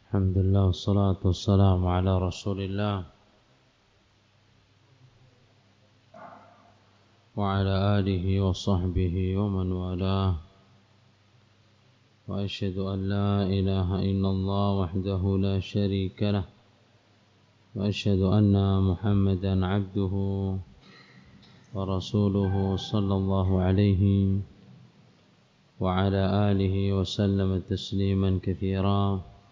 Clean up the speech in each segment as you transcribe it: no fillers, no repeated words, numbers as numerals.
الحمد لله والصلاة والسلام على رسول الله وعلى آله وصحبه ومن والاه وأشهد أن لا إله إلا الله وحده لا شريك له وأشهد أن محمدا عبده ورسوله صلى الله عليه وعلى آله وسلم تسليما كثيرا.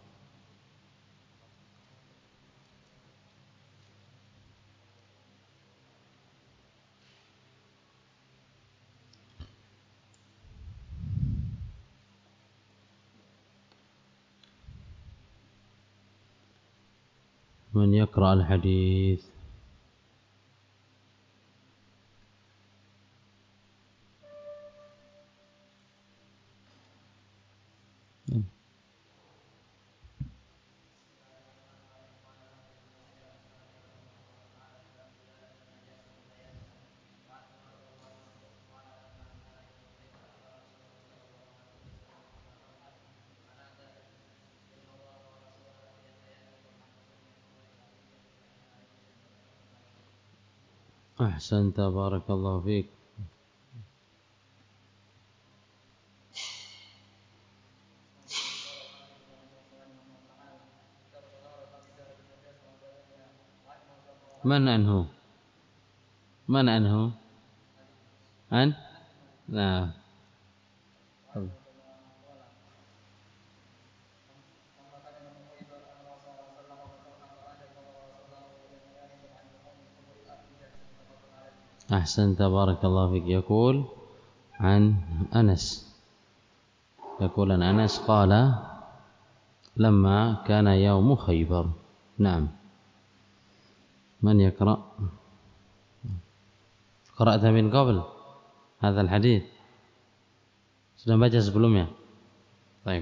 من يقرأ الحديث؟ أحسنت بارك الله فيك. من أنه أن نعم أحسنت بارك الله فيك. يقول عن أنس قال لما كان يوم خيبر. نعم. من يقرأ؟ قرأت من قبل هذا الحديث؟ sudah baca sebelumnya? Baik.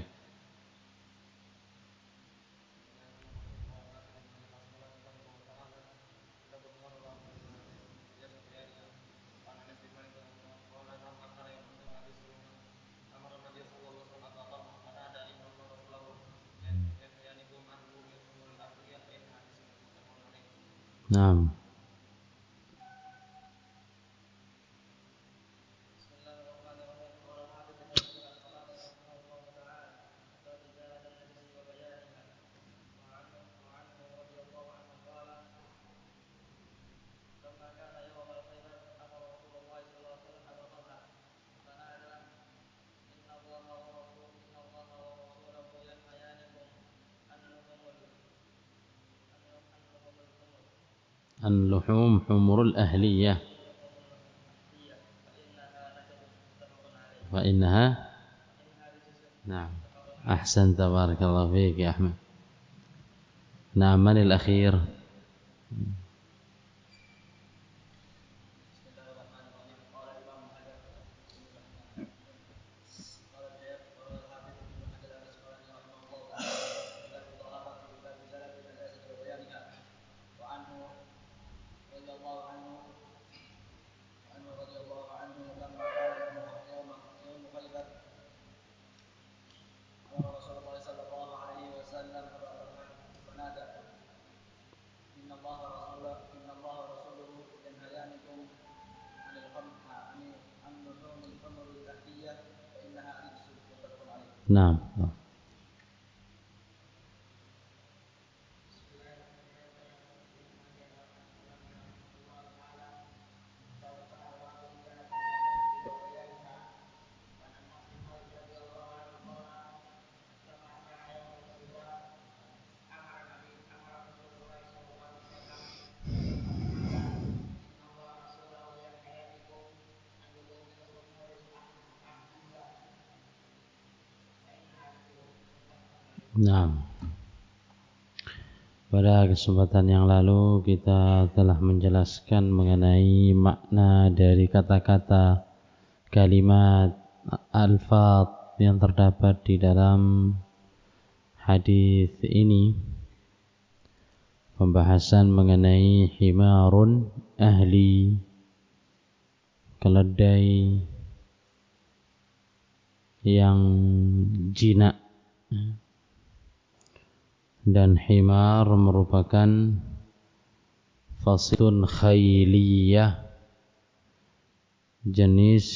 Naam. اللحوم حمر الأهلية فإنها نعم. أحسنت بارك الله فيك يا أحمد. نعم. من الأخير؟ نعم. Nah, pada kesempatan yang lalu kita telah menjelaskan mengenai makna dari kata-kata kalimat alfaz yang terdapat di dalam hadis ini. Pembahasan mengenai himarun ahli, keledai yang jinak, Dan himar merupakan fasilun khailiyah, jenis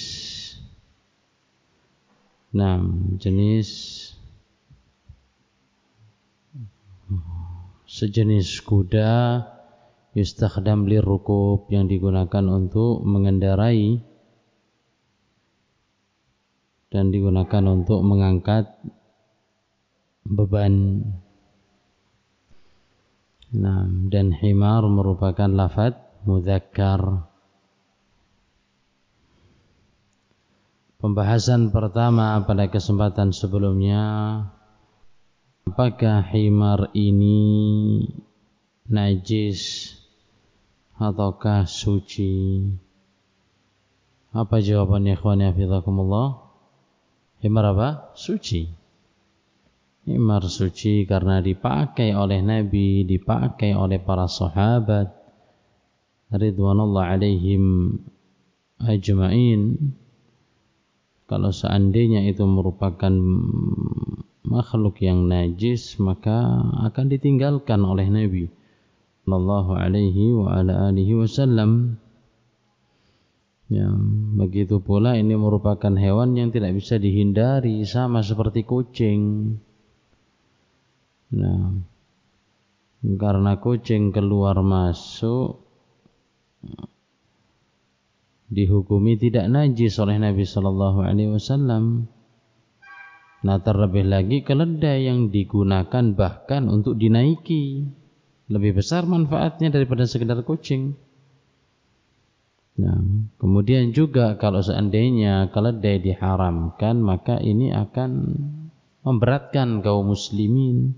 sejenis kuda yustakhdam lirrukub, yang digunakan untuk mengendarai dan digunakan untuk mengangkat beban. Dan himar merupakan lafadz mudzakkar. Pembahasan pertama pada kesempatan sebelumnya, apakah himar ini najis ataukah suci? Apa jawabannya ikhwani hafizakumullah? Himar apa? Suci. Himar suci karena dipakai oleh Nabi, dipakai oleh para sahabat ridwanullah alaihim ajma'in. Kalau seandainya itu merupakan makhluk yang najis, maka akan ditinggalkan oleh Nabi sallallahu alaihi wa ala alihi wasallam. Ya, begitu pula ini merupakan hewan yang tidak bisa dihindari, sama seperti kucing. Nah, karena kucing keluar masuk dihukumi tidak najis oleh Nabi sallallahu alaihi wasallam. Nah, terlebih lagi keledai yang digunakan bahkan untuk dinaiki, lebih besar manfaatnya daripada sekedar kucing. Nah, kemudian juga kalau seandainya keledai diharamkan, maka ini akan memberatkan kaum muslimin.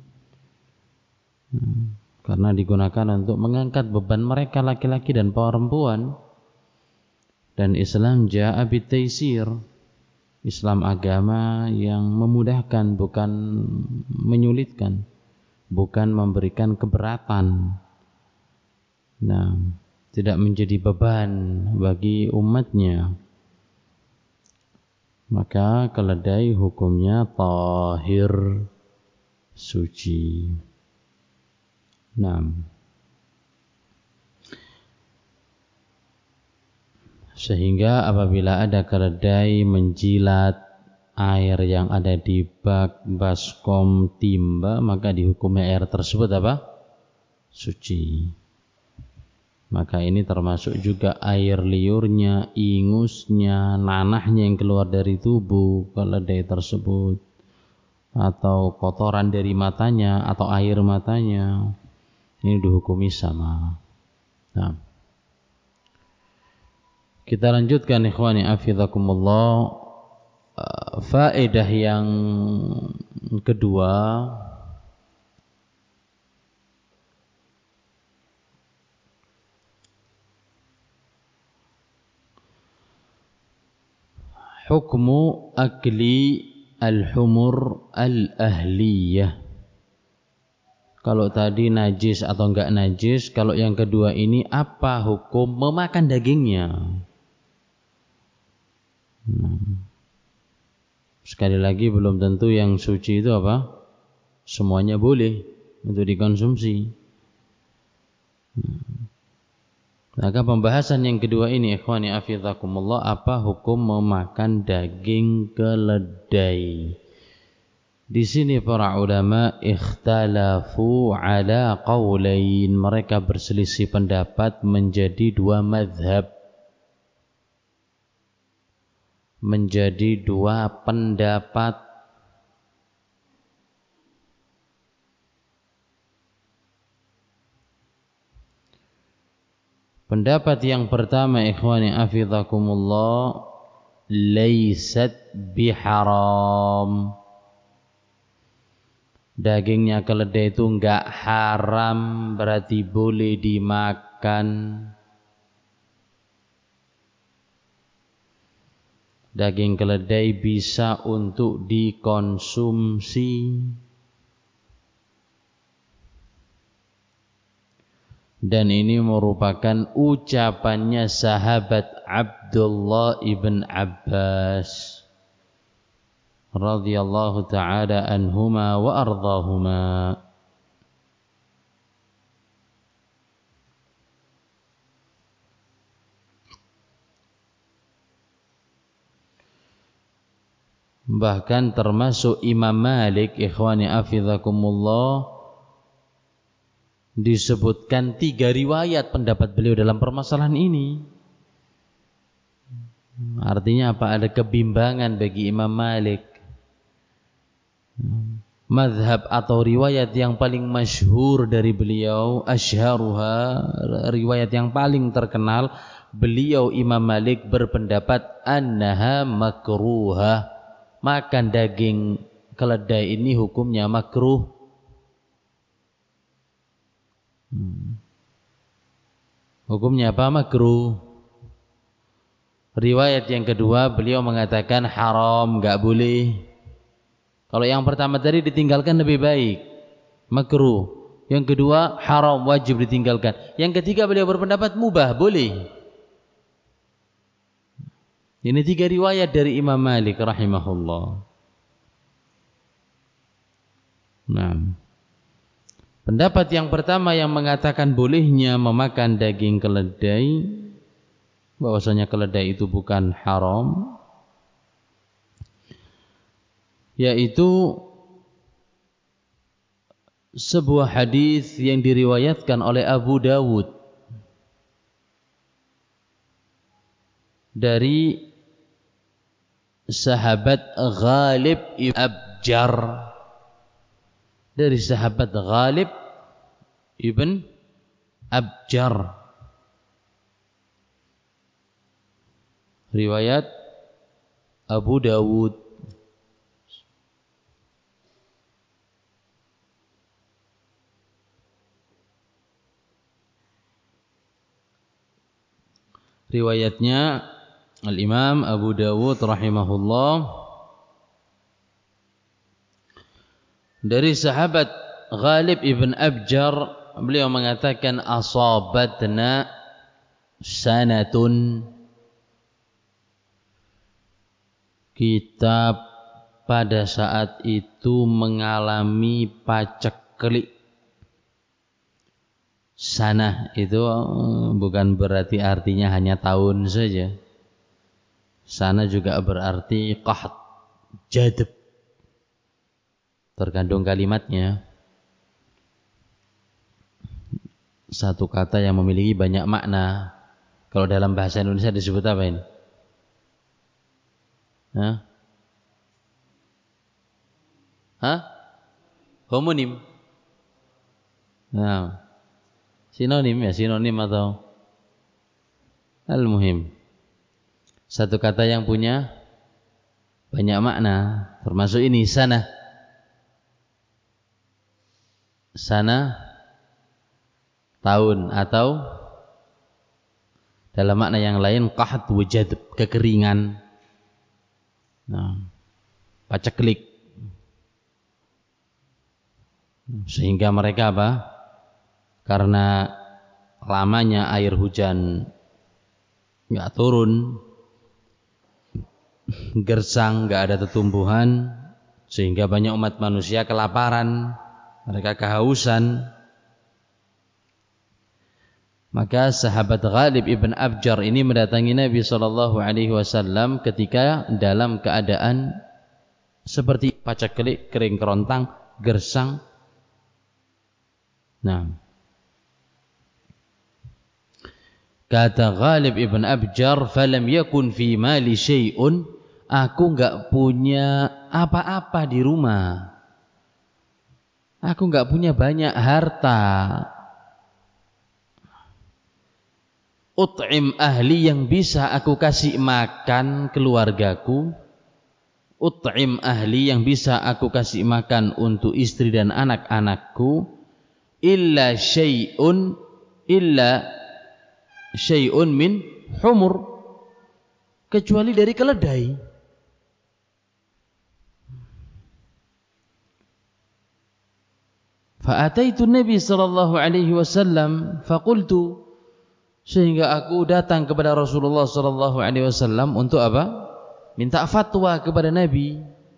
Karena digunakan untuk mengangkat beban mereka laki-laki dan perempuan. Dan Islam ja'a bitaisir, Islam agama yang memudahkan, bukan menyulitkan, bukan memberikan keberatan. Nah, tidak menjadi beban bagi umatnya. Maka keledai hukumnya tahir, suci. Nah, sehingga apabila ada keledai menjilat air yang ada di bak, baskom, timba, maka dihukumi air tersebut apa? Suci. Maka ini termasuk juga air liurnya, ingusnya, nanahnya yang keluar dari tubuh keledai tersebut, atau kotoran dari matanya atau air matanya, ini dihukumi sama. Nah, kita lanjutkan ikhwani hafizakumullah. Faedah yang kedua, hukmu akli al-humur al-ahliyah. Kalau tadi najis atau enggak najis, kalau yang kedua ini apa hukum memakan dagingnya? Sekali lagi belum tentu yang suci itu apa? Semuanya boleh untuk dikonsumsi. Maka pembahasan yang kedua ini ikhwani hafizakumullah, apa hukum memakan daging keledai? Di sini para ulama ikhtalafu ala qaulain, mereka berselisih pendapat menjadi dua mazhab, menjadi dua pendapat. Pendapat yang pertama ikhwani hafizakumullah, laysat biharam. Dagingnya keledai itu enggak haram, berarti boleh dimakan. Daging keledai bisa untuk dikonsumsi. Dan ini merupakan ucapannya sahabat Abdullah ibn Abbas radhiyallahu ta'ala anhuma wa ardahuma. Bahkan termasuk Imam Malik, ikhwani afizakumullah, disebutkan 3 riwayat pendapat beliau dalam permasalahan ini. Artinya apa? Ada kebimbangan bagi Imam Malik. Mazhab atau riwayat yang paling masyhur dari beliau, asyharuha, riwayat yang paling terkenal, beliau Imam Malik berpendapat annaha makruha, makan daging keledai ini hukumnya makruh. Hukumnya apa? Makruh. Riwayat yang kedua beliau mengatakan haram, enggak boleh. Kalau yang pertama tadi ditinggalkan lebih baik, makruh. Yang kedua haram, wajib ditinggalkan. Yang ketiga beliau berpendapat mubah, boleh. Ini 3 riwayat dari Imam Malik rahimahullah. Nah, pendapat yang pertama yang mengatakan bolehnya memakan daging keledai, bahwasanya keledai itu bukan haram, yaitu sebuah hadis yang diriwayatkan oleh Abu Dawud dari sahabat Ghalib ibn Abjar, dari sahabat Ghalib ibn Abjar, riwayat Abu Dawud. Riwayatnya Al-Imam Abu Dawud rahimahullah dari sahabat Ghalib ibn Abjar, beliau mengatakan asabatna sanatun, kita pada saat itu mengalami paceklik. Sanah itu bukan berarti artinya hanya tahun saja. Sanah juga berarti qahd, jadab, terkandung kalimatnya. Satu kata yang memiliki banyak makna. Kalau dalam bahasa Indonesia disebut apa ini? Homonim. Nah, sinonim ya, sinonim atau al-muhim. Satu kata yang punya banyak makna, termasuk ini sana. Sana tahun, atau dalam makna yang lain qahd wa jadb, kekeringan. Nah, paceklik. Sehingga mereka apa? Karena lamanya air hujan enggak turun, gersang, enggak ada tumbuhan, sehingga banyak umat manusia kelaparan, mereka kehausan. Maka sahabat Ghalib ibn Abjar ini mendatangi Nabi SAW ketika dalam keadaan seperti paceklik, kering kerontang, gersang. Nah, kata Ghalib ibn Abjar, falam yakun fi mali syai'un, aku enggak punya apa-apa di rumah, aku enggak punya banyak harta. Ut'im ahli, yang bisa aku kasih makan keluargaku. Ut'im ahli, yang bisa aku kasih makan untuk istri dan anak-anakku. Illa syai'un min humur, kecuali dari keledai. Fa'ataitu Nabi sallallahu alaihi wasallam faqultu, sehingga aku datang kepada Rasulullah sallallahu alaihi wasallam untuk apa? Minta fatwa kepada Nabi.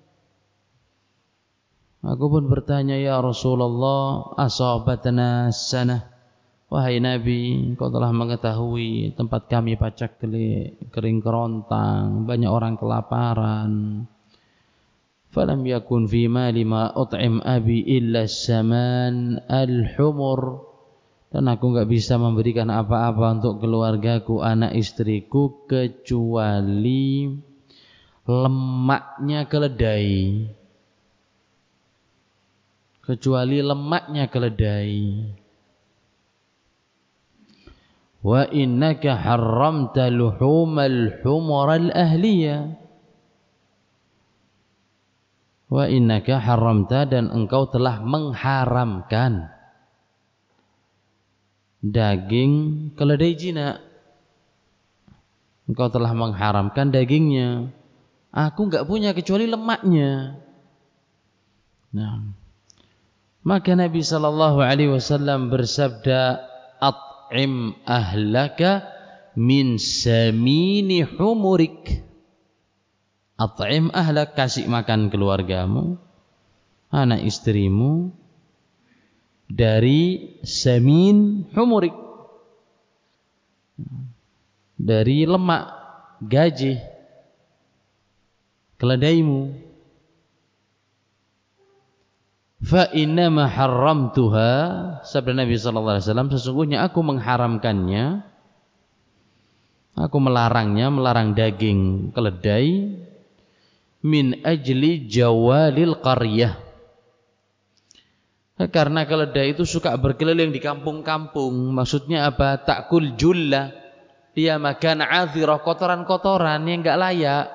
Aku pun bertanya, ya Rasulullah, asabatna sanah, wahai Nabi, engkau telah mengetahui tempat kami paceklik, kering kerontang, banyak orang kelaparan. falam yakun fi mali ma ut'im abi illa saman al-humur, dan aku enggak bisa memberikan apa-apa untuk keluargaku, anak istriku, kecuali lemaknya keledai. Kecuali lemaknya keledai. Wa innaka harramta luhumal humur al-ahliyah. Wa innaka haramta, dan engkau telah mengharamkan daging keledai jinak. Engkau telah mengharamkan dagingnya. Aku enggak punya kecuali lemaknya. Nah, maka Nabi sallallahu alaihi wasallam bersabda, at'im ahlaka min samini humurik. At'im ahlak, kasih makan keluargamu, anak istrimu, dari samin humurik, dari lemak gaji keledaimu. Fa innama harramtuha, sabda Nabi sallallahu alaihi wasallam, sesungguhnya aku mengharamkannya, aku melarangnya, melarang daging keledai, min ajli jawalil qaryah, karena keledai itu suka berkeliling di kampung-kampung. Maksudnya apa? Ta'kul julla, dia makan azirah, kotoran-kotoran yang enggak layak,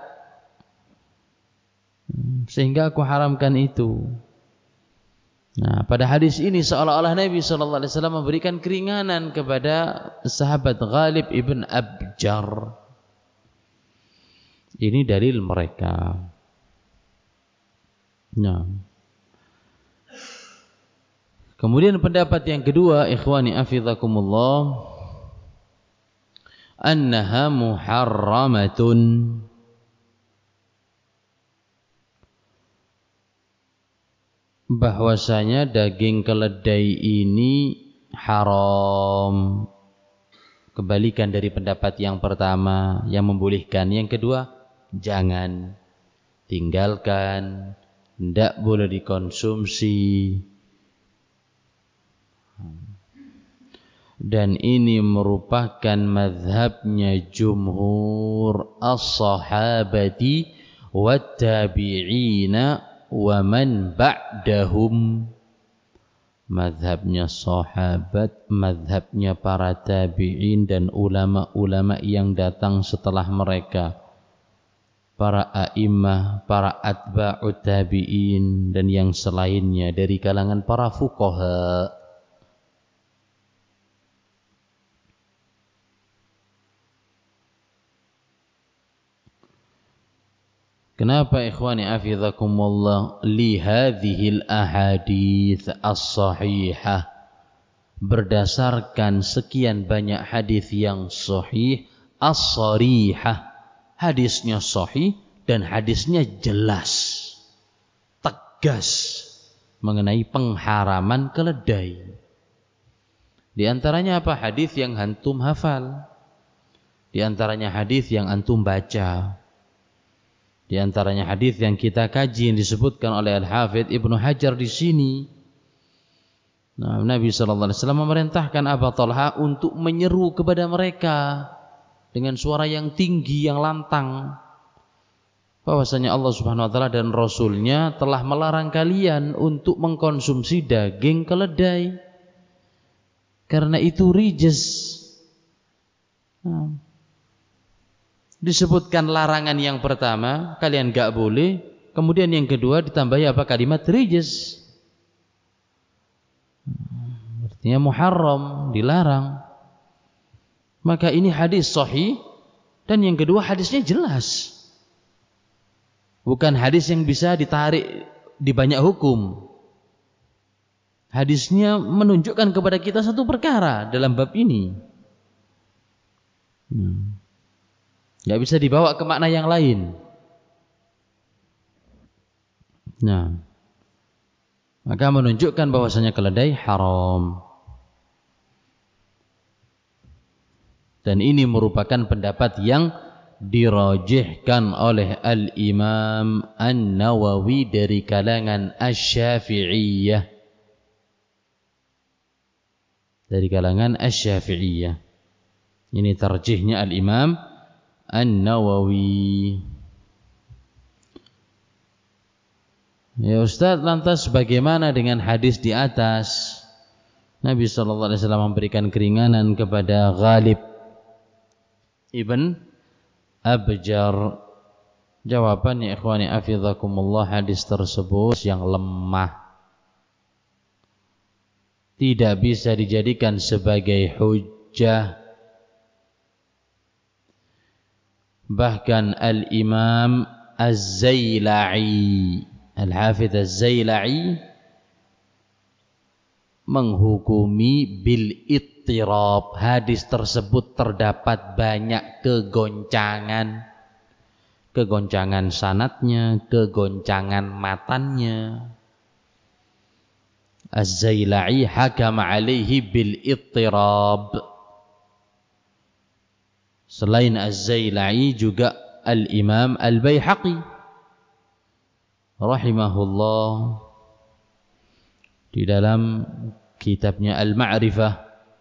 sehingga aku haramkan itu. Nah, pada hadis ini seolah-olah Nabi sallallahu alaihi wasallam memberikan keringanan kepada sahabat Ghalib ibn Abjar. Ini dalil mereka. Nah, kemudian pendapat yang kedua, ikhwani afizakumullah, annaha muharramatun, bahwasanya daging keledai ini haram. Kebalikan dari pendapat yang pertama yang membolehkan. Yang kedua, jangan, tinggalkan, tidak boleh dikonsumsi. Dan ini merupakan mazhabnya jumhur as-sahabati wat tabi'ina wa man ba'dahum, mazhabnya sahabat, mazhabnya para tabi'in dan ulama-ulama yang datang setelah mereka, para a'immah, para atba'ut tabi'in, dan yang selainnya dari kalangan para fuqaha. Kenapa ikhwani afizakumullah? Li hadhil ahadits as-sahihah, berdasarkan sekian banyak hadis yang sahih, as-sarihah, hadisnya sahih dan hadisnya jelas, tegas mengenai pengharaman keledai. Di antaranya apa? Hadis yang antum hafal. Di antaranya hadis yang antum baca. Di antaranya hadis yang kita kaji yang disebutkan oleh Al-Hafidz Ibnu Hajar di sini. Nah, Nabi sallallahu alaihi wasallam memerintahkan Abu Talha untuk menyeru kepada mereka dengan suara yang tinggi, yang lantang, bahwasanya Allah Subhanahu wa taala dan Rasulnya telah melarang kalian untuk mengkonsumsi daging keledai, karena itu rijs. Nah, disebutkan larangan yang pertama, kalian enggak boleh. Kemudian yang kedua ditambahi apa? Kalimat rijs. Artinya muharram, dilarang. Maka ini hadis sahih, dan yang kedua hadisnya jelas. Bukan hadis yang bisa ditarik di banyak hukum. Hadisnya menunjukkan kepada kita satu perkara dalam bab ini. Tidak bisa dibawa ke makna yang lain. Nah, maka menunjukkan bahwasanya keledai haram. Dan ini merupakan pendapat yang dirajihkan oleh Al-Imam An-Nawawi dari kalangan Asy-Syafi'iyah. Dari kalangan Asy-Syafi'iyah. Ini tarjihnya Al-Imam An-Nawawi. Ya Ustaz, lantas bagaimana dengan hadis di atas? Nabi SAW memberikan keringanan kepada Ghalib ibn Abjar. Jawabannya ikhwani afizakumullah, hadis tersebut yang lemah, tidak bisa dijadikan sebagai hujjah. Bahkan Al-Imam Az-Zaila'i, Al-Hafidz Az-Zaila'i menghukumi bil ittirab. Hadis tersebut terdapat banyak kegoncangan sanadnya, kegoncangan matannya. Az-Zaila'i hakam alaihi bil ittirab. Selain Az-Zaila'i juga Al-Imam Al-Baihaqi rahimahullah di dalam kitabnya Al-Ma'rifah.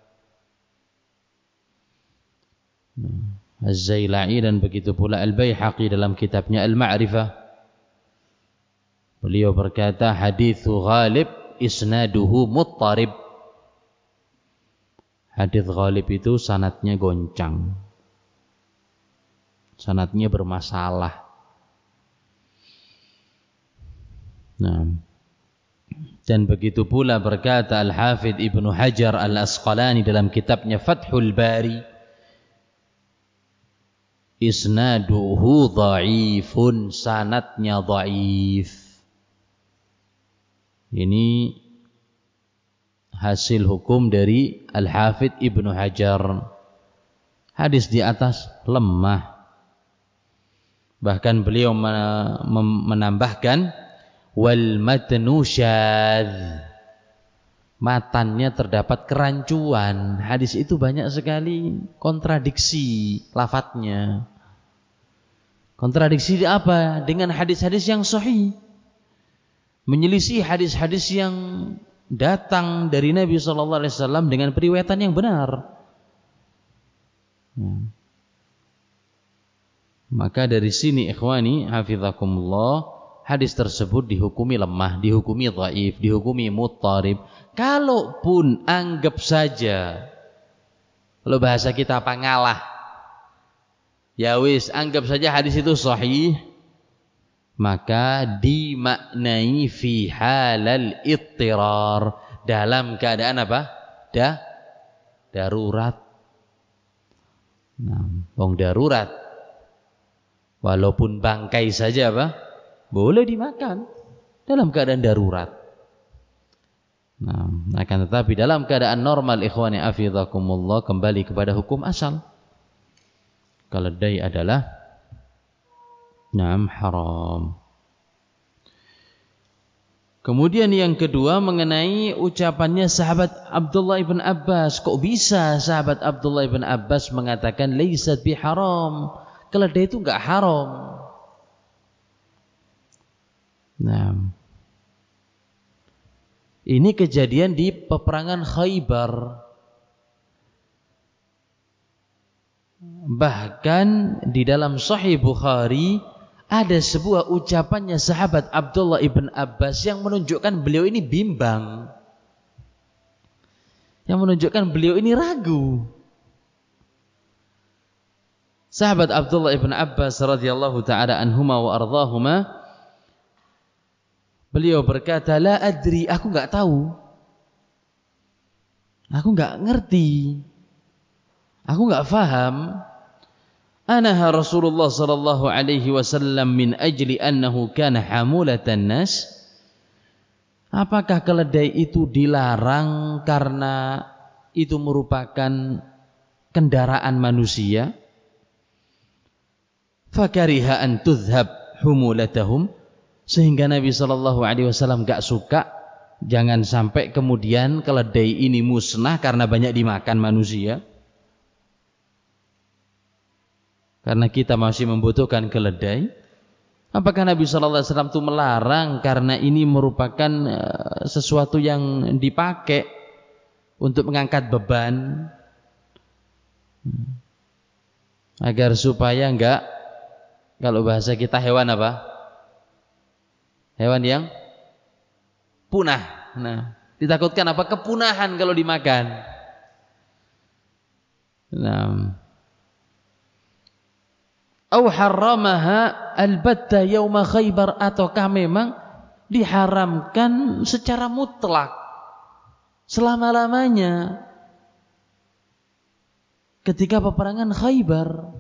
Az-Zaila'i dan begitu pula Al-Baihaqi dalam kitabnya Al-Ma'rifah. Beliau berkata, hadithu Ghalib isnaduhu muttarib. Hadis Ghalib itu sanadnya goncang, sanadnya bermasalah. Nah, dan begitu pula berkata Al-Hafidz Ibnu Hajar Al-Asqalani dalam kitabnya Fathul Bari, isnaduhu dha'ifun, sanadnya dhaif. Ini hasil hukum dari Al-Hafidz Ibnu Hajar. Hadis di atas lemah. Bahkan beliau menambahkan wal matnu syadz, matannya terdapat kerancuan. Hadis itu banyak sekali kontradiksi lafadznya. Kontradiksi apa? Dengan hadis-hadis yang sahih, menyelisih hadis-hadis yang datang dari Nabi SAW dengan periwayatan yang benar. Maka dari sini ikhwani hafizakumullah, hadis tersebut dihukumi lemah, dihukumi dhaif, dihukumi muttarib. Kalaupun anggap saja, kalau bahasa kita apa, ngalah, ya wis, anggap saja hadis itu sahih, maka dimaknai fi halal ittirar, dalam keadaan apa? Darurat. Nah, darurat, walaupun bangkai saja apa? Boleh dimakan dalam keadaan darurat. Nah, akan tetapi dalam keadaan normal ikhwani afizakumullah, kembali kepada hukum asal. Keledai adalah haram. Kemudian yang kedua mengenai ucapannya sahabat Abdullah ibn Abbas. Kok bisa sahabat Abdullah ibn Abbas mengatakan laisat biharam, keledai itu enggak haram? Nah, ini kejadian di peperangan Khaybar. Bahkan di dalam Sahih Bukhari ada sebuah ucapannya sahabat Abdullah ibn Abbas yang menunjukkan beliau ini bimbang, yang menunjukkan beliau ini ragu. Sahabat Abdullah ibn Abbas radhiyallahu ta'ala anhuma wa ardhahuma, beliau berkata, la adri, aku enggak tahu, aku enggak ngerti, aku enggak faham. Anaha Rasulullah sallallahu alaihi wasallam min ajli annahu kana hamulatan nas. Apakah keledai itu dilarang karena itu merupakan kendaraan manusia? Fakariha an tudhhab humulatahum, sehingga Nabi sallallahu alaihi wasallam enggak suka, jangan sampai kemudian keledai ini musnah karena banyak dimakan manusia. karena kita masih membutuhkan keledai? Apakah Nabi sallallahu alaihi wasallam itu melarang karena ini merupakan sesuatu yang dipakai untuk mengangkat beban agar supaya enggak, kalau bahasa kita hewan apa? Hewan yang punah. Nah, ditakutkan apa? Kepunahan kalau dimakan. Nah, au harramaha albatta yauma Khaybar, ataukah memang diharamkan secara mutlak selama-lamanya ketika peperangan Khaybar?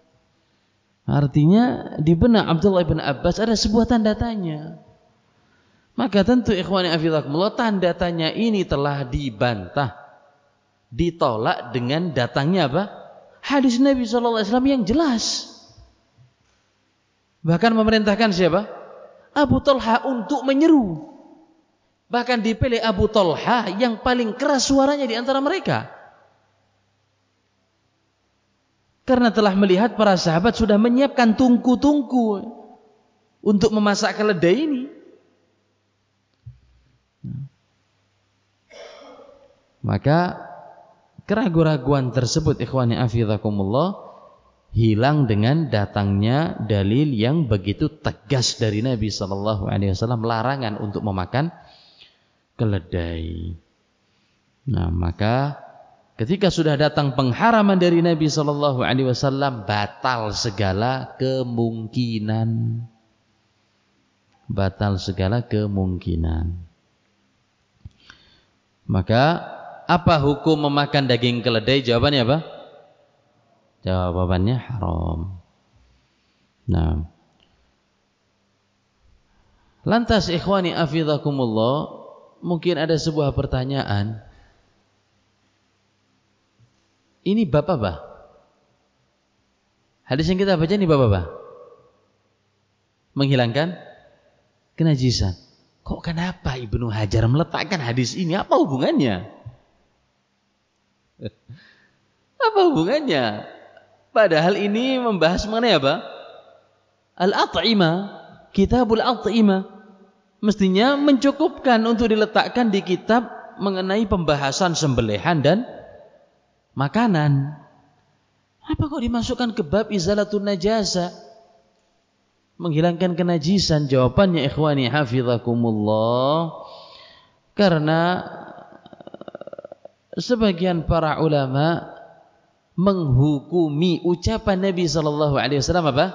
Artinya di benak Abdullah bin Abbas ada sebuah tanda tanya. Maka tentu ikhwani afizakumullah, tanda tanya ini telah dibantah, ditolak dengan datangnya apa? Hadis Nabi sallallahu alaihi wasallam yang jelas. Bahkan memerintahkan siapa? Abu Talha untuk menyeru. Bahkan dipilih Abu Talha yang paling keras suaranya di antara mereka. Karena telah melihat para sahabat sudah menyiapkan tungku-tungku untuk memasak keledai ini. Maka keraguan-raguan tersebut ikhwani afizakumullah hilang dengan datangnya dalil yang begitu tegas dari Nabi sallallahu alaihi wasallam larangan untuk memakan keledai. Nah, maka ketika sudah datang pengharaman dari Nabi sallallahu alaihi wasallam, batal segala kemungkinan. Batal segala kemungkinan. Maka apa hukum memakan daging keledai? Jawabannya apa? Jawabannya haram. Nah, lantas ikhwani afizakumullah, mungkin ada sebuah pertanyaan. Ini bab apa? Hadis yang kita baca ini bab apa? Menghilangkan kenajisan. Kok kenapa Ibnu Hajar meletakkan hadis ini? Apa hubungannya? Apa hubungannya? Padahal ini membahas mengenai apa? Al-at'imah, kitabul at'imah. Mestinya mencukupkan untuk diletakkan di kitab mengenai pembahasan sembelihan dan makanan. Apa kok dimasukkan ke bab izalatun najasa? Menghilangkan kenajisan. Jawabannya ikhwani hafizakumullah, karena sebagian para ulama menghukumi ucapan Nabi sallallahu alaihi wasallam apa?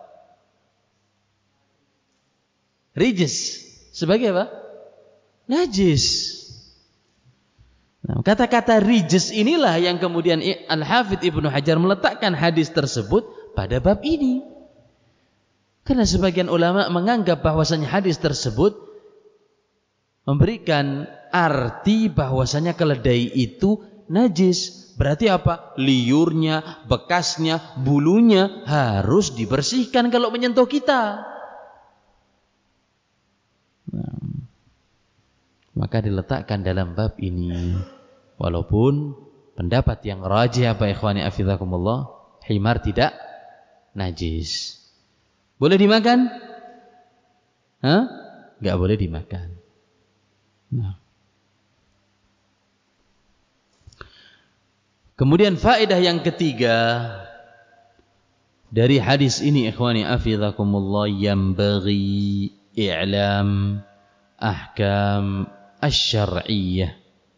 Rijis, sebagai apa? Najis. Nah, kata-kata rijis inilah yang kemudian Al-Hafidz Ibnu Hajar meletakkan hadis tersebut pada bab ini. Karena sebagian ulama menganggap bahwasanya hadis tersebut memberikan arti bahwasanya keledai itu najis. Berarti apa? Liurnya, bekasnya, bulunya harus dibersihkan kalau menyentuh kita. Nah, maka diletakkan dalam bab ini. Walaupun pendapat yang rajih apa ikhwani afizakumullah, himar tidak najis. Boleh dimakan? Hah? Enggak boleh dimakan. Nah. Kemudian faedah yang ketiga dari hadis ini ikhwani afizakumullah, yambaghi i'lam ahkam asy-syar'iyyah.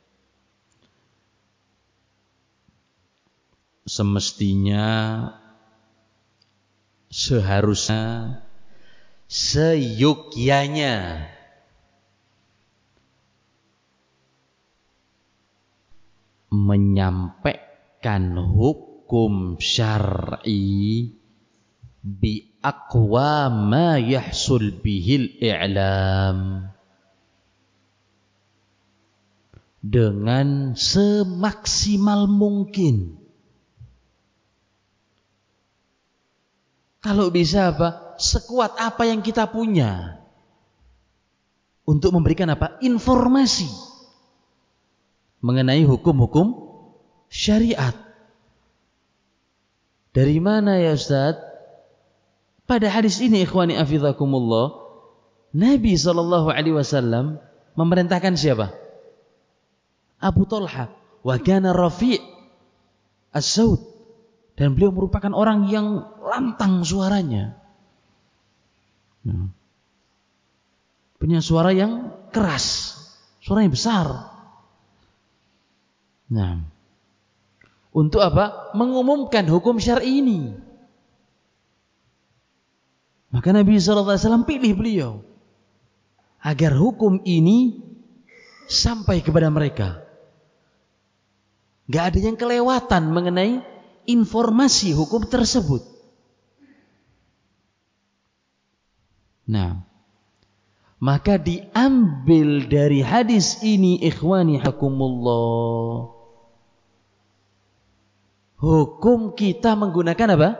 Semestinya, seharusnya, seyukyanya menyampaikan hukum syar'i bi aqwa ma yahsul bihil i'lam, dengan semaksimal mungkin. Kalau bisa apa? Sekuat apa yang kita punya untuk memberikan apa? Informasi mengenai hukum-hukum syariat. Dari mana ya Ustaz? Pada hadis ini ikhwani afizakumullah, Nabi SAW memerintahkan siapa? Abu Talha. Wa kana rafi' as-saut. Dan beliau merupakan orang yang lantang suaranya. Punya suara yang keras, suara yang besar. Nah, untuk apa? Mengumumkan hukum syar'i ini. Maka Nabi SAW pilih beliau agar hukum ini sampai kepada mereka. Gak ada yang kelewatan mengenai informasi hukum tersebut. Nah, maka diambil dari hadis ini ikhwani hakumullah, hukum kita menggunakan apa?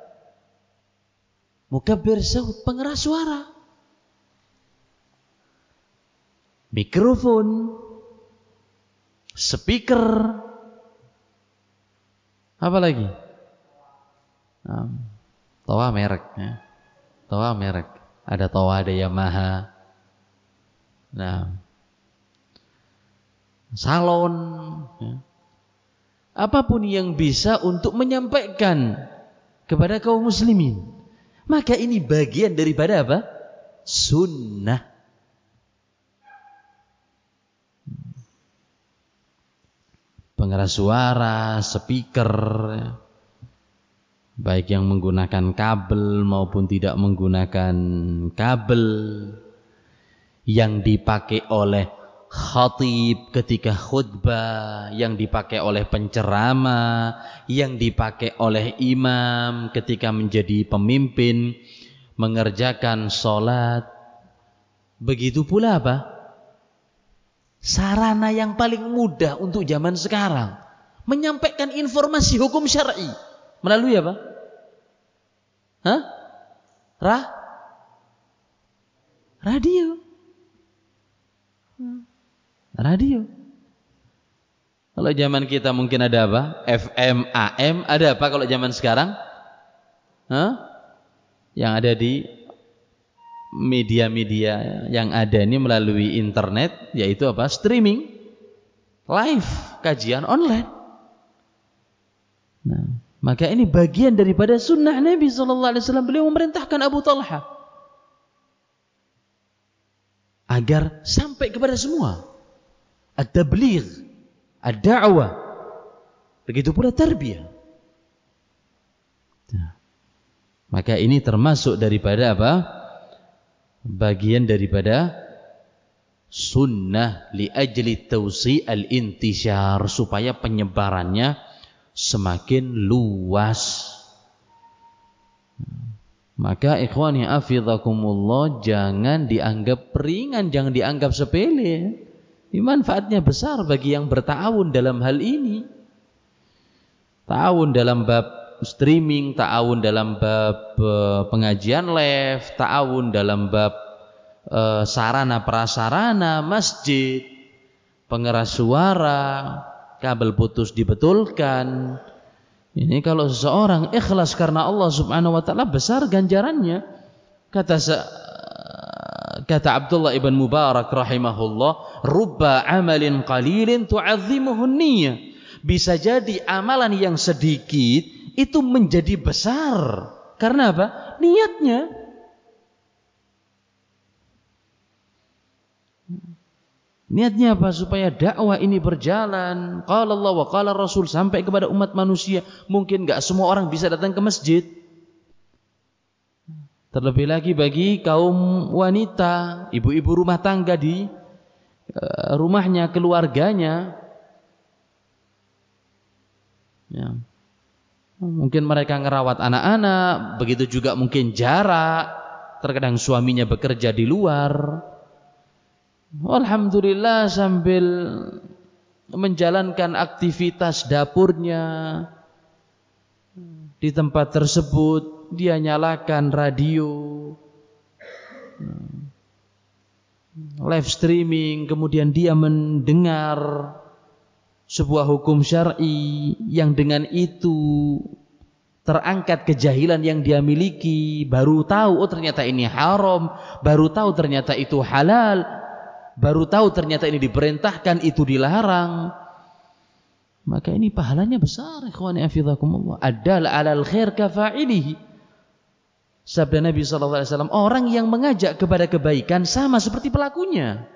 Mukabbir saut, pengeras suara, mikrofon, speaker, apa lagi? Tawa merek, ya. Tawa merek. Ada Tawa, ada Yamaha. Nah, salon, ya. Apapun yang bisa untuk menyampaikan kepada kaum muslimin, maka ini bagian daripada apa? Sunnah. Pengeras suara, speaker, baik yang menggunakan kabel maupun tidak menggunakan kabel, yang dipakai oleh khatib ketika khutbah, yang dipakai oleh penceramah, yang dipakai oleh imam ketika menjadi pemimpin mengerjakan sholat. Begitu pula apa? Sarana yang paling mudah untuk zaman sekarang menyampaikan informasi hukum syar'i melalui apa? Radio. Radio. Kalau zaman kita mungkin ada apa? FM, AM, ada apa kalau zaman sekarang? Yang ada di media-media yang ada ini melalui internet, yaitu apa? Streaming, live, kajian online. Nah, maka ini bagian daripada sunnah Nabi SAW. Beliau memerintahkan Abu Talha agar sampai kepada semua. At-tabligh, ad-da'wah, begitu pula tarbiyah. Nah, maka ini termasuk daripada apa? Bagian daripada sunnah li ajli tawsi' al-intishar, supaya penyebarannya semakin luas. Maka ikhwani hafizakumullah, jangan dianggap ringan, jangan dianggap sepele. Manfaatnya besar bagi yang berta'awun dalam hal ini. Ta'awun dalam bab streaming, ta'awun dalam bab pengajian live, ta'awun dalam bab sarana prasarana masjid, pengeras suara, kabel putus dibetulkan. Ini kalau seseorang ikhlas karena Allah Subhanahu wa taala, besar ganjarannya. Kata Abdullah ibn Mubarak rahimahullah, rubba amalin qalilin tu'azzimuhu niyyah. Bisa jadi amalan yang sedikit itu menjadi besar. Karena apa? Niatnya. Niatnya apa? Supaya dakwah ini berjalan. Qala Allah wa qala Rasul, sampai kepada umat manusia. Mungkin enggak semua orang bisa datang ke masjid. Terlebih lagi bagi kaum wanita, ibu-ibu rumah tangga di rumahnya, keluarganya. Ya. Mungkin mereka ngerawat anak-anak, begitu juga mungkin jarak, terkadang suaminya bekerja di luar. Alhamdulillah sambil menjalankan aktivitas dapurnya di tempat tersebut, dia nyalakan radio, live streaming, kemudian dia mendengar sebuah hukum syar'i yang dengan itu terangkat kejahilan yang dia miliki, baru tahu oh ternyata ini haram, baru tahu ternyata itu halal, baru tahu ternyata ini diperintahkan, itu dilarang, maka ini pahalanya besar. Ikhwani hafizakumullah, adal alal khair kafa'ilihi. Sabda Nabi SAW, orang yang mengajak kepada kebaikan sama seperti pelakunya.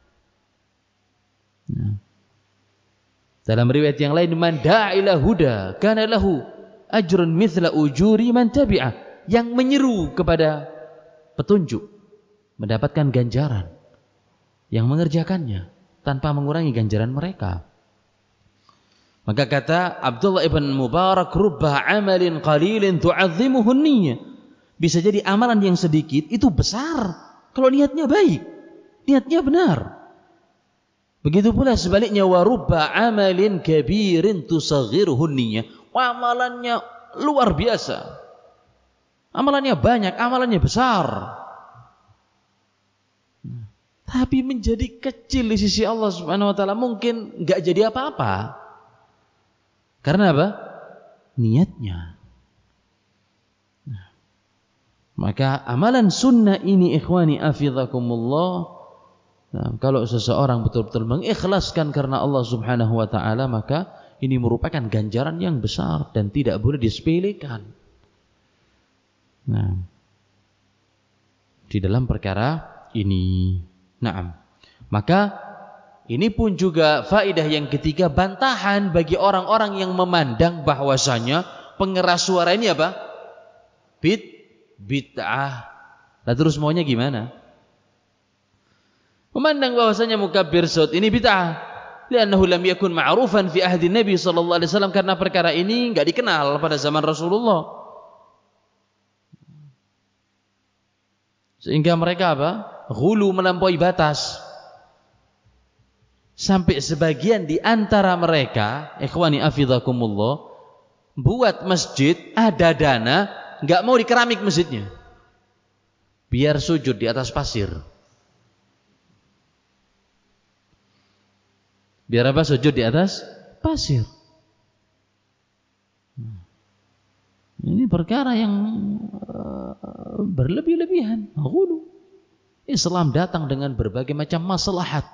Nah, dalam riwayat yang lain, man da'a ila huda kana lahu ajrun mithla ujuri man tabi'ah. Yang menyeru kepada petunjuk mendapatkan ganjaran yang mengerjakannya tanpa mengurangi ganjaran mereka. Maka kata Abdullah ibn Mubarak, rubba amalin qalilin tu'azzimuhu niyyah. Bisa jadi amalan yang sedikit itu besar kalau niatnya baik, niatnya benar. Begitu pula sebaliknya, wa rubba amalin kabirin tusaghiruhu niyyah. Amalannya luar biasa, amalannya banyak, amalannya besar, tapi menjadi kecil di sisi Allah Subhanahu wa taala, mungkin enggak jadi apa-apa. Karena apa? Niatnya. Nah, maka amalan sunnah ini ikhwani afizakumullah, nah, kalau seseorang betul-betul mengikhlaskan karena Allah Subhanahu wa taala, maka ini merupakan ganjaran yang besar dan tidak boleh disepelekan. Nah, di dalam perkara ini, nah, maka ini pun juga faedah yang ketiga, bantahan bagi orang-orang yang memandang bahwasanya pengeras suara ini apa? Bid'ah. Lah terus maunya gimana? Memandang bahwasanya mukabbir saut ini bid'ah. Li'annahu lam yakun ma'rufan fi ahdi Nabi sallallahu alaihi wasallam, karena perkara ini enggak dikenal pada zaman Rasulullah. Sehingga mereka apa? Ghulu, melampaui batas. Sampai sebagian di antara mereka, ikhwani afizakumullah, buat masjid, ada dana, enggak mau di keramik masjidnya, biar sujud di atas pasir. Biar apa? Sujud di atas pasir. Ini perkara yang berlebih-lebihan. Ghulu. Islam datang dengan berbagai macam maslahat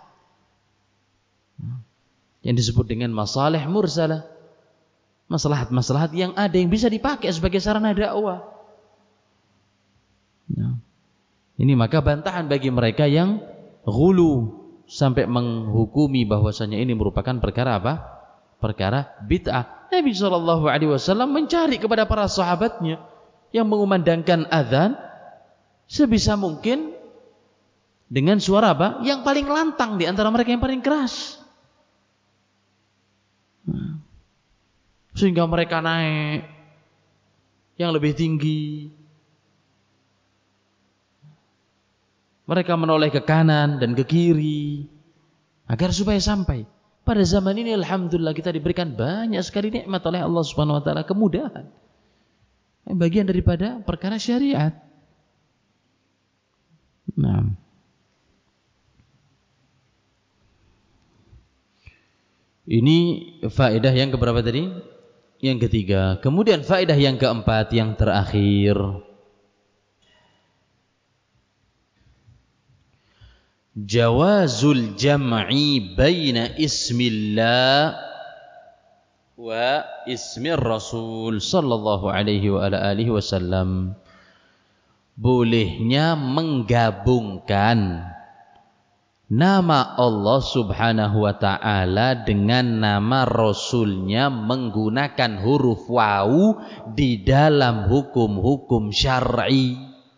yang disebut dengan masalih mursalah, maslahat-maslahat yang ada yang bisa dipakai sebagai sarana dakwah. Nah, ini maka bantahan bagi mereka yang ghulu sampai menghukumi bahwasanya ini merupakan perkara apa? Perkara bid'ah. Nabi SAW mencari kepada para sahabatnya yang mengumandangkan azan sebisa mungkin dengan suara apa? Yang paling lantang di antara mereka, yang paling keras. Sehingga mereka naik yang lebih tinggi. Mereka menoleh ke kanan dan ke kiri agar supaya sampai. Pada zaman ini alhamdulillah kita diberikan banyak sekali nikmat oleh Allah Subhanahu wa taala, kemudahan. Bagian daripada perkara syariat. Nah, ini faedah yang keberapa tadi? Yang ketiga. Kemudian faedah yang keempat, yang terakhir, jawazul jam'i baina ismillah wa ismir rasul sallallahu alaihi wa ala alihi wasallam. Bolehnya menggabungkan nama Allah Subhanahu wa ta'ala dengan nama Rasulnya menggunakan huruf wawu di dalam hukum-hukum syar'i.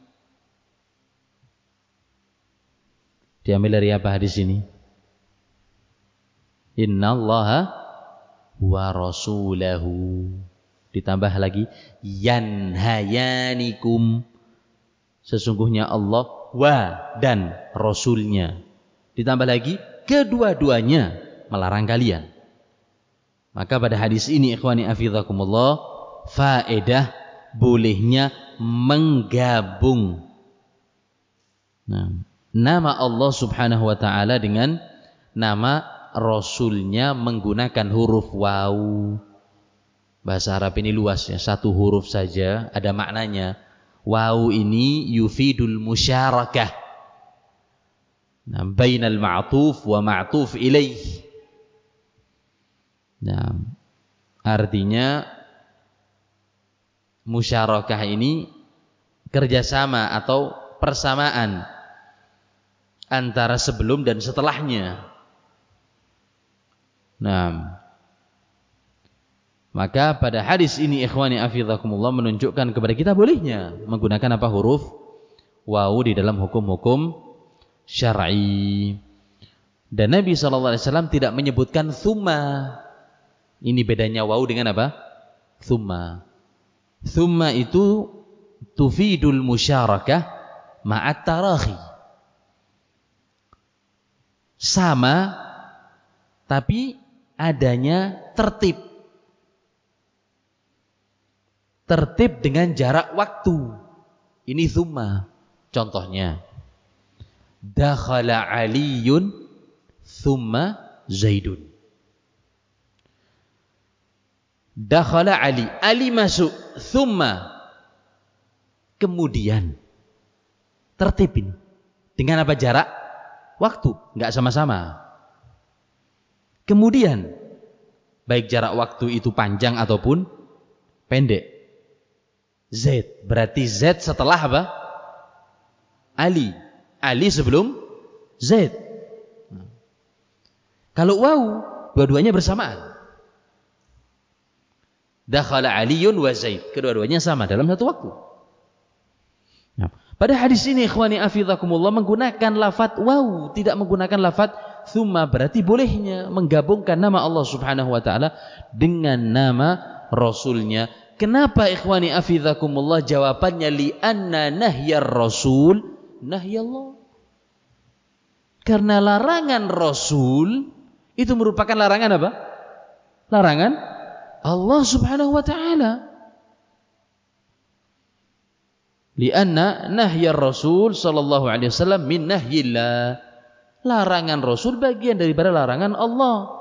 Diambil dari apa hadis ini? Innallaha wa rasulahu. Ditambah lagi yanhayanikum. Sesungguhnya Allah wa dan Rasulnya. Ditambah lagi kedua-duanya melarang kalian. Maka pada hadis ini ikhwani afizakumullah, faedah bolehnya menggabung nama Allah Subhanahu wa ta'ala dengan nama Rasulnya menggunakan huruf wawu. Bahasa Arab ini luas ya, satu huruf saja ada maknanya. Waw ini yufidul musyarakah. Nah, bainal ma'tuf wa ma'tuf ilaih. Nah, artinya musyarakah ini kerjasama atau persamaan antara sebelum dan setelahnya. Nah, maka pada hadis ini ikhwani afizakumullah menunjukkan kepada kita bolehnya menggunakan apa huruf waw di dalam hukum-hukum syar'i. Dan Nabi SAW tidak menyebutkan thumma. Ini bedanya waw dengan apa? Thumma. Thumma itu tufidul musyarakah ma'at tarakhi. Sama tapi adanya tertib. Tertib dengan jarak waktu. Ini thumma. Contohnya, dakhala Aliyun thumma Zaidun. Dakhala Ali. Ali masuk thumma. Kemudian. Tertib ini. Dengan apa jarak? Waktu. Enggak sama-sama. Kemudian. Baik jarak waktu itu panjang ataupun pendek. Z. Berarti Z setelah apa? Ali. Ali sebelum Z. Kalau waw, dua-duanya bersamaan. Dakhala Aliyun wa Zaid. Kedua-duanya sama dalam satu waktu. Nah, pada hadis ini ikhwani afizakumullah menggunakan lafaz waw, tidak menggunakan lafaz thumma. Berarti bolehnya menggabungkan nama Allah Subhanahu wa taala dengan nama Rasulnya. Kenapa ikhwani afizakumullah? Jawabannya li'anna nahyar Rasul nahyallah. Karena larangan Rasul itu merupakan larangan apa? Larangan Allah Subhanahu wa taala. Li'anna nahyar Rasul sallallahu alaihi wasallam min nahyillah. Larangan Rasul bagian daripada larangan Allah.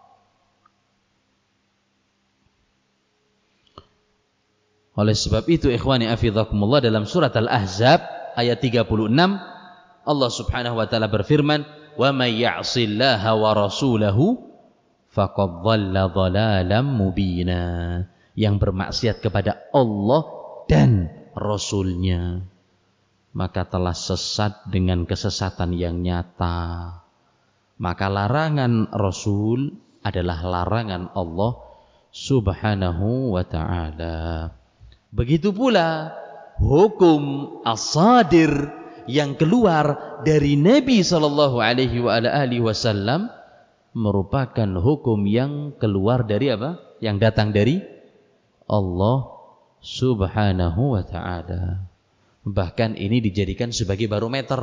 Oleh sebab itu ikhwani afizakumullah dalam surat Al-Ahzab ayat 36 Allah Subhanahu wa taala berfirman, "Wa may ya'sillaha wa rasulahu faqad dhalla dhalalan mubina." Yang bermaksiat kepada Allah dan Rasulnya maka telah sesat dengan kesesatan yang nyata. Maka larangan Rasul adalah larangan Allah Subhanahu wa ta'ala. Begitu pula hukum as-sadir yang keluar dari Nabi sallallahu alaihi wasallam merupakan hukum yang keluar dari apa? Yang datang dari Allah Subhanahu wa ta'ala. Bahkan ini dijadikan sebagai barometer.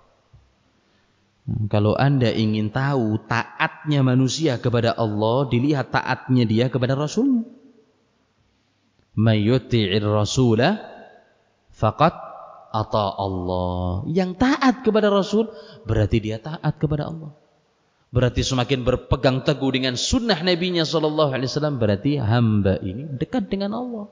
Kalau Anda ingin tahu taatnya manusia kepada Allah, dilihat taatnya dia kepada Rasulnya. May yuti'ir rasulah faqad ata Allah. Yang taat kepada Rasul berarti dia taat kepada Allah. Berarti semakin berpegang teguh dengan sunnah Nabi-Nya sallallahu alaihi wasallam berarti hamba ini dekat dengan Allah.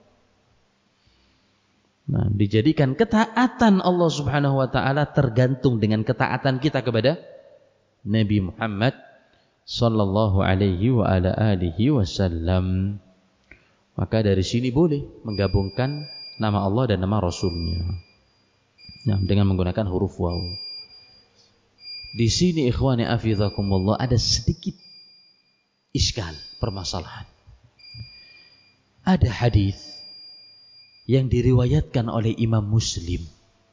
Nah, dijadikan ketaatan Allah Subhanahu wa taala tergantung dengan ketaatan kita kepada Nabi Muhammad sallallahu alaihi wa ala alihi wasallam. Maka dari sini boleh menggabungkan nama Allah dan nama Rasulnya. Nah, dengan menggunakan huruf waw. Di sini ikhwani afizakumullah ada sedikit iskal, permasalahan. Ada hadis yang diriwayatkan oleh Imam Muslim.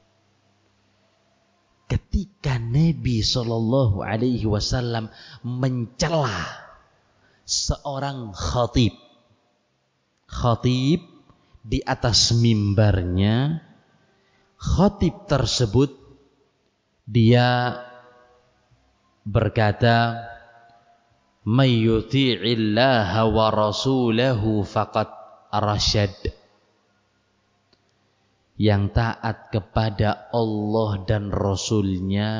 Ketika Nabi sallallahu alaihi wasallam mencela seorang khatib di atas mimbarnya, khatib tersebut dia berkata, "May yuti'illaha wa rasulahu faqad arsyad." Yang taat kepada Allah dan Rasulnya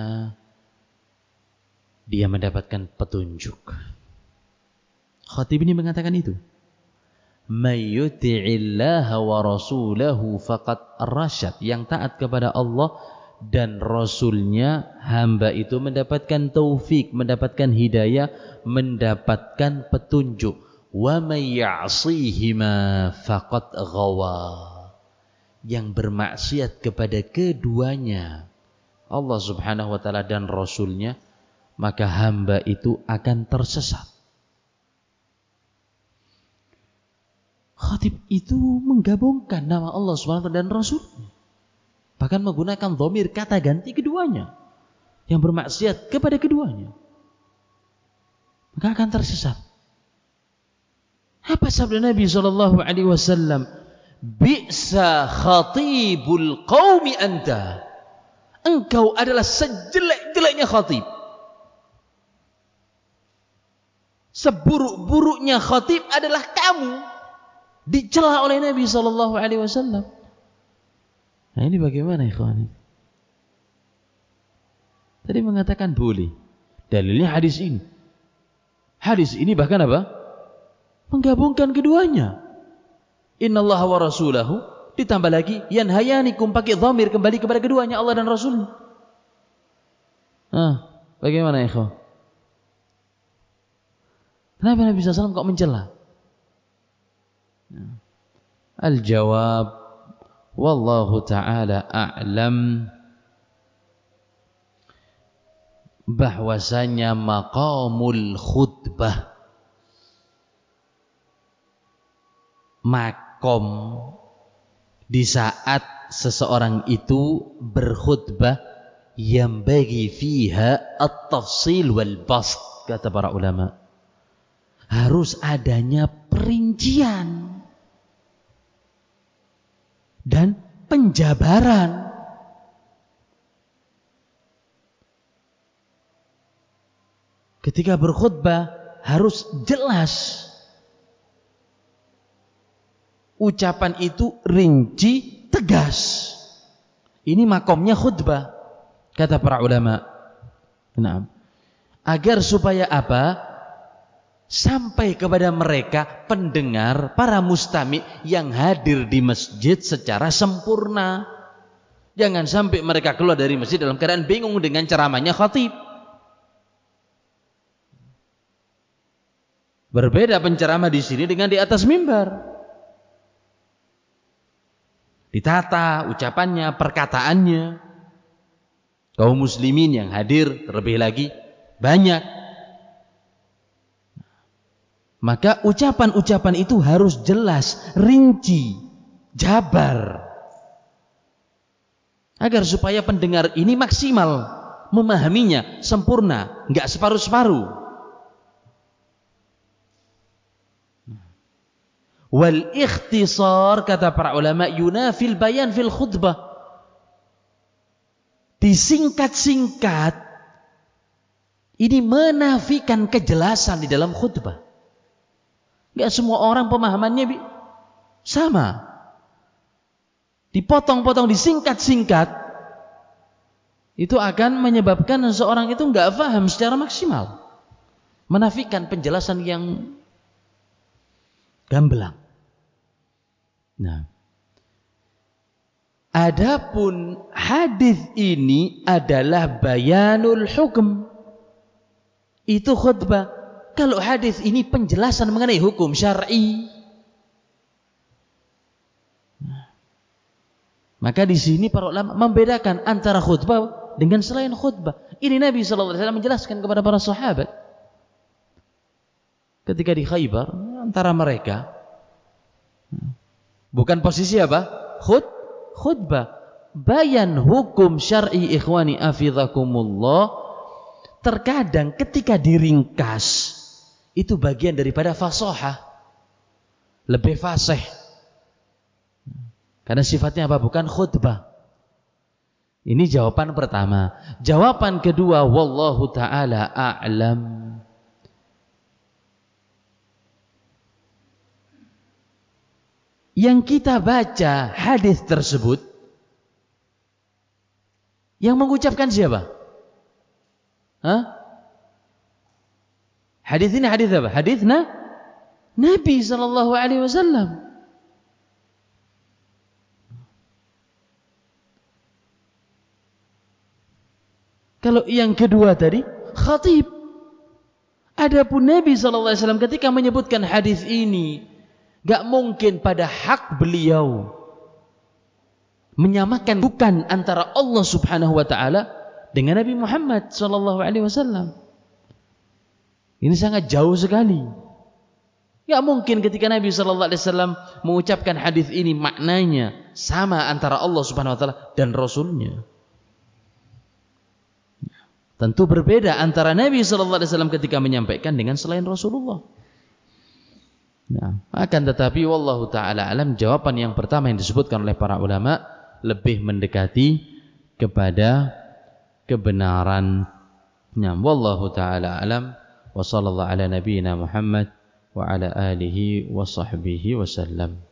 dia mendapatkan petunjuk. Khatib ini mengatakan itu. may yuti'illaha wa rasulahu faqad rasyad. Yang taat kepada Allah dan Rasulnya, hamba itu mendapatkan taufik, mendapatkan hidayah, mendapatkan petunjuk. Wa may ya'sihima faqad ghawa. Yang bermaksiat kepada keduanya, Allah subhanahu wa ta'ala dan Rasulnya, maka hamba itu akan tersesat. Khatib itu menggabungkan nama Allah SWT dan Rasulnya, bahkan menggunakan dhamir kata ganti keduanya, yang bermaksiat kepada keduanya, maka akan tersesat. Apa sabda Nabi SAW? Bi'sa khatibul qaumi anta. Engkau adalah sejelek-jeleknya khatib, seburuk-buruknya khatib adalah kamu. Dicela oleh Nabi SAW. Nah, ini bagaimana ikhwan? Tadi mengatakan boleh. Dalilnya hadis ini. Hadis ini bahkan apa? Menggabungkan keduanya. Innallaha wa rasulahu, ditambah lagi yanhayanikum, pakai dhamir kembali kepada keduanya, Allah dan Rasulnya. Bagaimana ikhwan? Kenapa Nabi SAW kok mencela? Al-jawab, wallahu ta'ala a'lam, bahwasanya maqamul khutbah, makom di saat seseorang itu berkhutbah, yang bagi fiha at-tafsil wal bast, kata para ulama, harus adanya perincian dan penjabaran. Ketika berkhutbah harus jelas, ucapan itu rinci, tegas. Ini makomnya khutbah, kata para ulama. Nah, agar supaya apa? Sampai kepada mereka pendengar, para mustami yang hadir di masjid secara sempurna. Jangan sampai mereka keluar dari masjid dalam keadaan bingung dengan ceramahnya khatib. Berbeda penceramah di sini dengan di atas mimbar. Ditata ucapannya, perkataannya. Kaum muslimin yang hadir terlebih lagi banyak. Maka ucapan-ucapan itu harus jelas, rinci, jabar, agar supaya pendengar ini maksimal memahaminya, sempurna, enggak separuh-separuh. Wal ikhtisar, kata para ulama, yunafil bayan fil khutbah. Disingkat-singkat ini menafikan kejelasan di dalam khutbah. Enggak semua orang pemahamannya sama. Dipotong-potong, disingkat-singkat, itu akan menyebabkan seseorang itu enggak paham secara maksimal, menafikan penjelasan yang gamblang. Nah, adapun hadis ini adalah bayanul hukum, itu khutbah. Kalau hadis ini penjelasan mengenai hukum syar'i, maka di sini para ulama membedakan antara khutbah dengan selain khutbah. Ini Nabi SAW menjelaskan kepada para sahabat ketika di Khaybar, antara mereka bukan posisi apa? Khutbah. Bayan hukum syar'i, ikhwani afidhakumullah, terkadang ketika diringkas itu bagian daripada fasahah, lebih fasih, karena sifatnya apa? Bukan khutbah. Ini jawaban pertama. Jawaban kedua, wallahu ta'ala a'lam. Yang kita baca hadis tersebut, yang mengucapkan siapa? Hadis ini hadis apa? Hadis Nabi sallallahu alaihi wasallam. Kalau yang kedua tadi khatib. Adapun Nabi sallallahu alaihi wasallam ketika menyebutkan hadis ini, enggak mungkin pada hak beliau menyamakan bukan antara Allah Subhanahu wa taala dengan Nabi Muhammad sallallahu alaihi wasallam. Ini sangat jauh sekali. Enggak mungkin ketika Nabi sallallahu alaihi wasallam mengucapkan hadis ini maknanya sama antara Allah Subhanahu wa taala dan Rasulnya. Tentu berbeda antara Nabi sallallahu alaihi wasallam ketika menyampaikan dengan selain Rasulullah. Nah, akan tetapi wallahu taala alam, jawaban yang pertama yang disebutkan oleh para ulama lebih mendekati kepada kebenaran. Nah, wallahu taala alam wa sallallahu ala nabiyyina Muhammad wa ala alihi wa sahbihi wasallam.